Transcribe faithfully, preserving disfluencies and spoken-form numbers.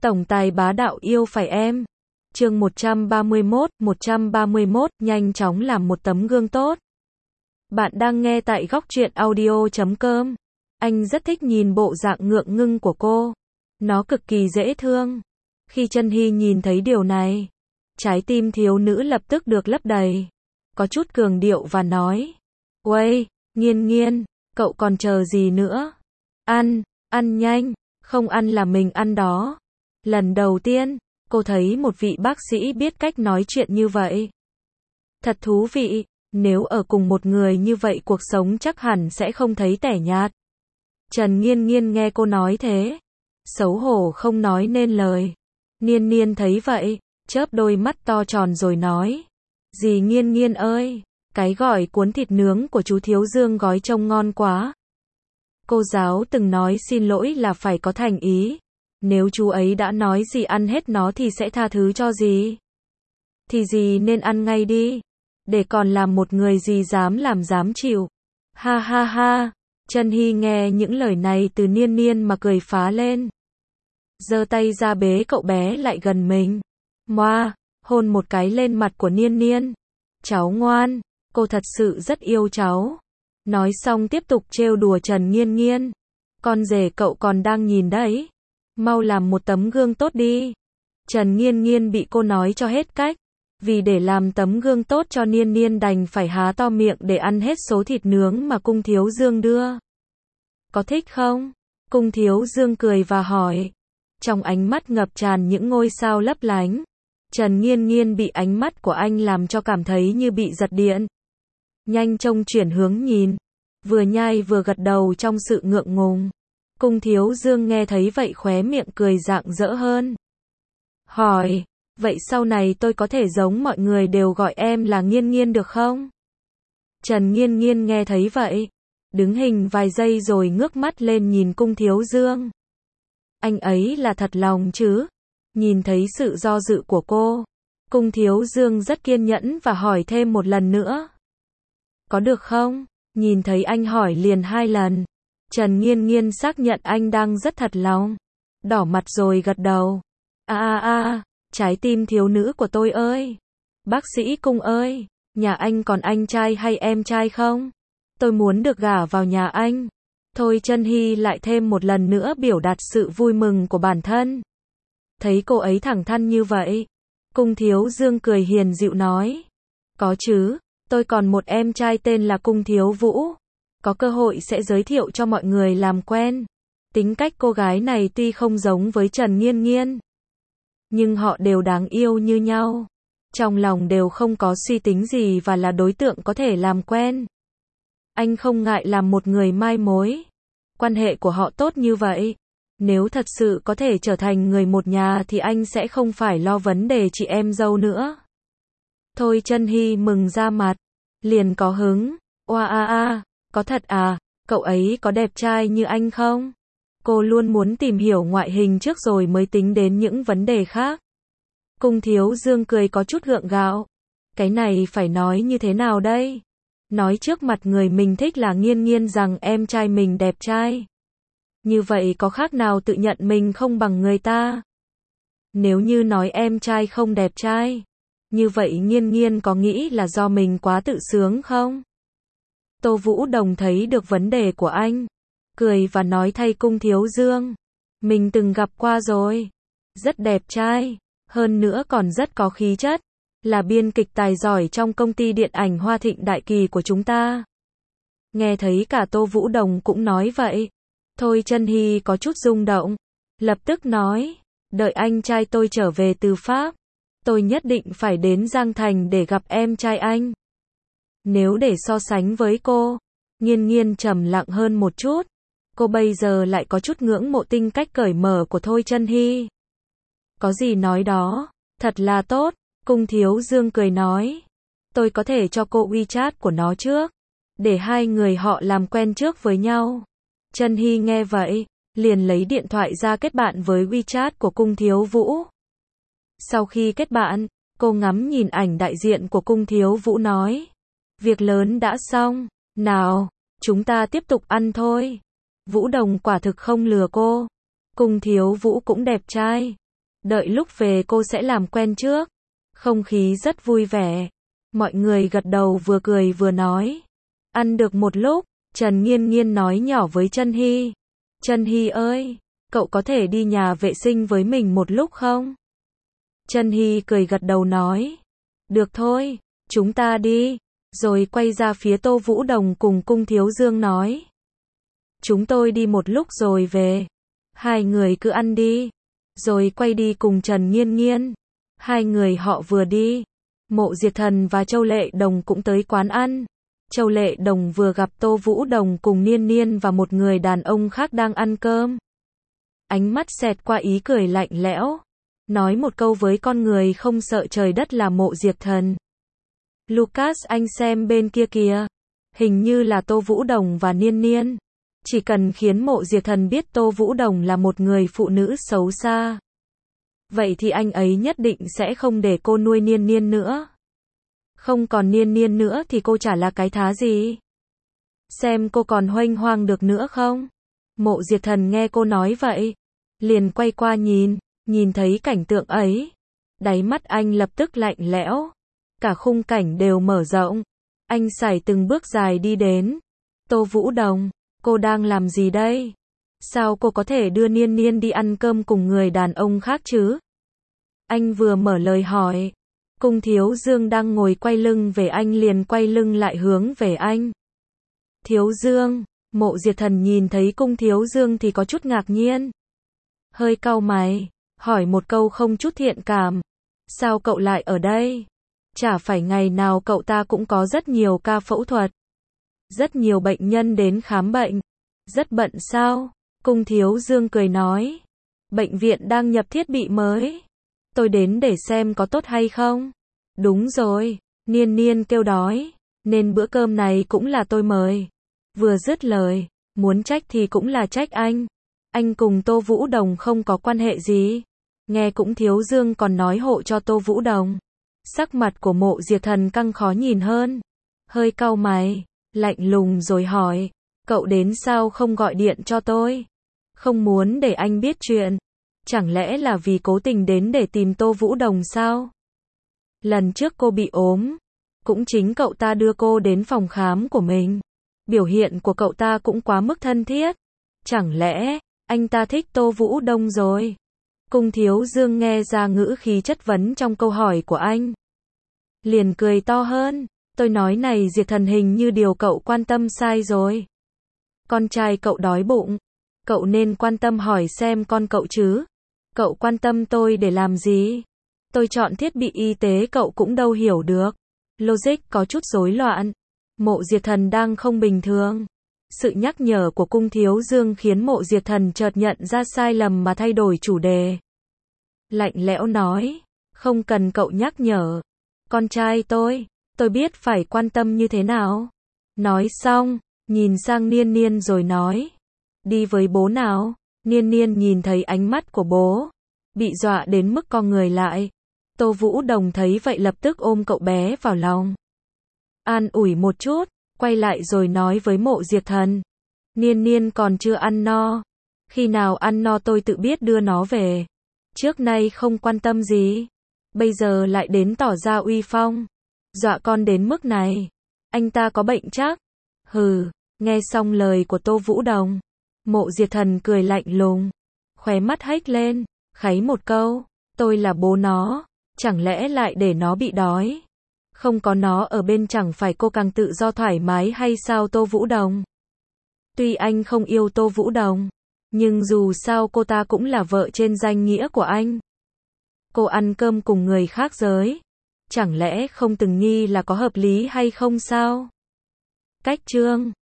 Tổng tài bá đạo yêu phải em. Chương một trăm ba mươi mốt, một trăm ba mươi mốt, nhanh chóng làm một tấm gương tốt. Bạn đang nghe tại góc truyện audio chấm com. Anh rất thích nhìn bộ dạng ngượng ngưng của cô. Nó cực kỳ dễ thương. Khi Chân Hy nhìn thấy điều này, trái tim thiếu nữ lập tức được lấp đầy. Có chút cường điệu và nói: "Uầy, Nghiên Nghiên, cậu còn chờ gì nữa? Ăn, ăn nhanh, không ăn là mình ăn đó." Lần đầu tiên, cô thấy một vị bác sĩ biết cách nói chuyện như vậy. Thật thú vị, nếu ở cùng một người như vậy cuộc sống chắc hẳn sẽ không thấy tẻ nhạt. Trần Nghiên Nghiên nghe cô nói thế, xấu hổ không nói nên lời. Niên Niên thấy vậy, chớp đôi mắt to tròn rồi nói: "Dì Nghiên Nghiên ơi, cái gỏi cuốn thịt nướng của chú Thiếu Dương gói trông ngon quá." Cô giáo từng nói xin lỗi là phải có thành ý. Nếu chú ấy đã nói dì ăn hết nó thì sẽ tha thứ cho dì. Thì dì nên ăn ngay đi. Để còn làm một người dì dám làm dám chịu. Ha ha ha. Chân Hy nghe những lời này từ Niên Niên mà cười phá lên. Giơ tay ra bế cậu bé lại gần mình. Moa, hôn một cái lên mặt của Niên Niên. Cháu ngoan, cô thật sự rất yêu cháu. Nói xong tiếp tục trêu đùa Trần Nghiên Nghiên. Con rể cậu còn đang nhìn đấy. Mau làm một tấm gương tốt đi. Trần Nghiên Nghiên bị cô nói cho hết cách. Vì để làm tấm gương tốt cho Niên Niên đành phải há to miệng để ăn hết số thịt nướng mà Cung Thiếu Dương đưa. Có thích không? Cung Thiếu Dương cười và hỏi. Trong ánh mắt ngập tràn những ngôi sao lấp lánh. Trần Nghiên Nghiên bị ánh mắt của anh làm cho cảm thấy như bị giật điện. Nhanh chóng chuyển hướng nhìn. Vừa nhai vừa gật đầu trong sự ngượng ngùng. Cung Thiếu Dương nghe thấy vậy khóe miệng cười rạng rỡ hơn. Hỏi, vậy sau này tôi có thể giống mọi người đều gọi em là Nghiên Nghiên được không? Trần Nghiên Nghiên nghe thấy vậy, đứng hình vài giây rồi ngước mắt lên nhìn Cung Thiếu Dương. Anh ấy là thật lòng chứ? Nhìn thấy sự do dự của cô, Cung Thiếu Dương rất kiên nhẫn và hỏi thêm một lần nữa. Có được không? Nhìn thấy anh hỏi liền hai lần. Trần Nghiên Nghiên xác nhận anh đang rất thật lòng. Đỏ mặt rồi gật đầu. A a a, trái tim thiếu nữ của tôi ơi. Bác sĩ Cung ơi, nhà anh còn anh trai hay em trai không? Tôi muốn được gả vào nhà anh. Thôi Chân Hy lại thêm một lần nữa biểu đạt sự vui mừng của bản thân. Thấy cô ấy thẳng thắn như vậy, Cung Thiếu Dương cười hiền dịu nói. Có chứ, tôi còn một em trai tên là Cung Thiếu Vũ. Có cơ hội sẽ giới thiệu cho mọi người làm quen. Tính cách cô gái này tuy không giống với Trần Nghiên Nghiên, nhưng họ đều đáng yêu như nhau. Trong lòng đều không có suy tính gì và là đối tượng có thể làm quen. Anh không ngại làm một người mai mối. Quan hệ của họ tốt như vậy. Nếu thật sự có thể trở thành người một nhà thì anh sẽ không phải lo vấn đề chị em dâu nữa. Thôi Chân Hy mừng ra mặt. Liền có hứng. Oa a a. Có thật à, cậu ấy có đẹp trai như anh không? Cô luôn muốn tìm hiểu ngoại hình trước rồi mới tính đến những vấn đề khác. Cung Thiếu Dương cười có chút gượng gạo. Cái này phải nói như thế nào đây? Nói trước mặt người mình thích là Nghiên Nghiên rằng em trai mình đẹp trai. Như vậy có khác nào tự nhận mình không bằng người ta? Nếu như nói em trai không đẹp trai, như vậy Nghiên Nghiên có nghĩ là do mình quá tự sướng không? Tô Vũ Đồng thấy được vấn đề của anh, cười và nói thay Cung Thiếu Dương. Mình từng gặp qua rồi. Rất đẹp trai, hơn nữa còn rất có khí chất. Là biên kịch tài giỏi trong công ty điện ảnh Hoa Thịnh Đại Kỳ của chúng ta. Nghe thấy cả Tô Vũ Đồng cũng nói vậy. Thôi Chân Hy có chút rung động. Lập tức nói, đợi anh trai tôi trở về từ Pháp. Tôi nhất định phải đến Giang Thành để gặp em trai anh. Nếu để so sánh với cô, Nghiên Nghiên trầm lặng hơn một chút. Cô bây giờ lại có chút ngưỡng mộ tính cách cởi mở của Thôi Chân Hy. Có gì nói đó, thật là tốt. Cung Thiếu Dương cười nói. Tôi có thể cho cô WeChat của nó trước. Để hai người họ làm quen trước với nhau. Chân Hy nghe vậy, liền lấy điện thoại ra kết bạn với WeChat của Cung Thiếu Vũ. Sau khi kết bạn, cô ngắm nhìn ảnh đại diện của Cung Thiếu Vũ nói. Việc lớn đã xong, nào, chúng ta tiếp tục ăn thôi. Vũ Đồng quả thực không lừa cô. Cung Thiếu Vũ cũng đẹp trai. Đợi lúc về cô sẽ làm quen trước. Không khí rất vui vẻ. Mọi người gật đầu vừa cười vừa nói. Ăn được một lúc, Trần Nghiên Nghiên nói nhỏ với Trân Hy. Trân Hy ơi, cậu có thể đi nhà vệ sinh với mình một lúc không? Trân Hy cười gật đầu nói. Được thôi, chúng ta đi. Rồi quay ra phía Tô Vũ Đồng cùng Cung Thiếu Dương nói. Chúng tôi đi một lúc rồi về. Hai người cứ ăn đi. Rồi quay đi cùng Trần Nghiên Nghiên. Hai người họ vừa đi. Mộ Diệt Thần và Châu Lệ Đồng cũng tới quán ăn. Châu Lệ Đồng vừa gặp Tô Vũ Đồng cùng Niên Niên và một người đàn ông khác đang ăn cơm. Ánh mắt xẹt qua ý cười lạnh lẽo. Nói một câu với con người không sợ trời đất là Mộ Diệt Thần. Lucas, anh xem bên kia kìa. Hình như là Tô Vũ Đồng và Niên Niên. Chỉ cần khiến Mộ Diệt Thần biết Tô Vũ Đồng là một người phụ nữ xấu xa. Vậy thì anh ấy nhất định sẽ không để cô nuôi Niên Niên nữa. Không còn Niên Niên nữa thì cô chả là cái thá gì. Xem cô còn huênh hoang được nữa không? Mộ Diệt Thần nghe cô nói vậy. Liền quay qua nhìn, nhìn thấy cảnh tượng ấy. Đáy mắt anh lập tức lạnh lẽo. Cả khung cảnh đều mở rộng. Anh sải từng bước dài đi đến. Tô Vũ Đồng, cô đang làm gì đây? Sao cô có thể đưa Niên Niên đi ăn cơm cùng người đàn ông khác chứ? Anh vừa mở lời hỏi. Cung Thiếu Dương đang ngồi quay lưng về anh liền quay lưng lại hướng về anh. Thiếu Dương, Mộ Diệt Thần nhìn thấy Cung Thiếu Dương thì có chút ngạc nhiên. Hơi cau mày, hỏi một câu không chút thiện cảm. Sao cậu lại ở đây? Chả phải ngày nào cậu ta cũng có rất nhiều ca phẫu thuật. Rất nhiều bệnh nhân đến khám bệnh. Rất bận sao? Cung Thiếu Dương cười nói. Bệnh viện đang nhập thiết bị mới. Tôi đến để xem có tốt hay không. Đúng rồi, Niên Niên kêu đói. Nên bữa cơm này cũng là tôi mời. Vừa dứt lời, muốn trách thì cũng là trách anh. Anh cùng Tô Vũ Đồng không có quan hệ gì. Nghe cũng Thiếu Dương còn nói hộ cho Tô Vũ Đồng. Sắc mặt của Mộ Diệt Thần căng khó nhìn hơn. Hơi cau mày, lạnh lùng rồi hỏi. Cậu đến sao không gọi điện cho tôi? Không muốn để anh biết chuyện. Chẳng lẽ là vì cố tình đến để tìm Tô Vũ Đồng sao? Lần trước cô bị ốm. Cũng chính cậu ta đưa cô đến phòng khám của mình. Biểu hiện của cậu ta cũng quá mức thân thiết. Chẳng lẽ, anh ta thích Tô Vũ Đồng rồi? Cung Thiếu Dương nghe ra ngữ khí chất vấn trong câu hỏi của anh. Liền cười to hơn. Tôi nói này Diệt Thần hình như điều cậu quan tâm sai rồi. Con trai cậu đói bụng. Cậu nên quan tâm hỏi xem con cậu chứ. Cậu quan tâm tôi để làm gì? Tôi chọn thiết bị y tế cậu cũng đâu hiểu được. Logic có chút rối loạn. Mộ Diệt Thần đang không bình thường. Sự nhắc nhở của Cung Thiếu Dương khiến Mộ Diệt Thần chợt nhận ra sai lầm mà thay đổi chủ đề. Lạnh lẽo nói. Không cần cậu nhắc nhở. Con trai tôi, tôi biết phải quan tâm như thế nào. Nói xong, nhìn sang Niên Niên rồi nói. Đi với bố nào. Niên Niên nhìn thấy ánh mắt của bố. Bị dọa đến mức co người lại. Tô Vũ Đồng thấy vậy lập tức ôm cậu bé vào lòng. An ủi một chút, quay lại rồi nói với Mộ Diệt Thần. Niên Niên còn chưa ăn no. Khi nào ăn no tôi tự biết đưa nó về. Trước nay không quan tâm gì. Bây giờ lại đến tỏ ra uy phong. Dọa con đến mức này. Anh ta có bệnh chắc. Hừ, nghe xong lời của Tô Vũ Đồng. Mộ Diệt Thần cười lạnh lùng. Khóe mắt hếch lên, kháy một câu. Tôi là bố nó. Chẳng lẽ lại để nó bị đói? Không có nó ở bên chẳng phải cô càng tự do thoải mái hay sao Tô Vũ Đồng? Tuy anh không yêu Tô Vũ Đồng. Nhưng dù sao cô ta cũng là vợ trên danh nghĩa của anh. Cô ăn cơm cùng người khác giới. Chẳng lẽ không từng nghi là có hợp lý hay không sao? Cách chương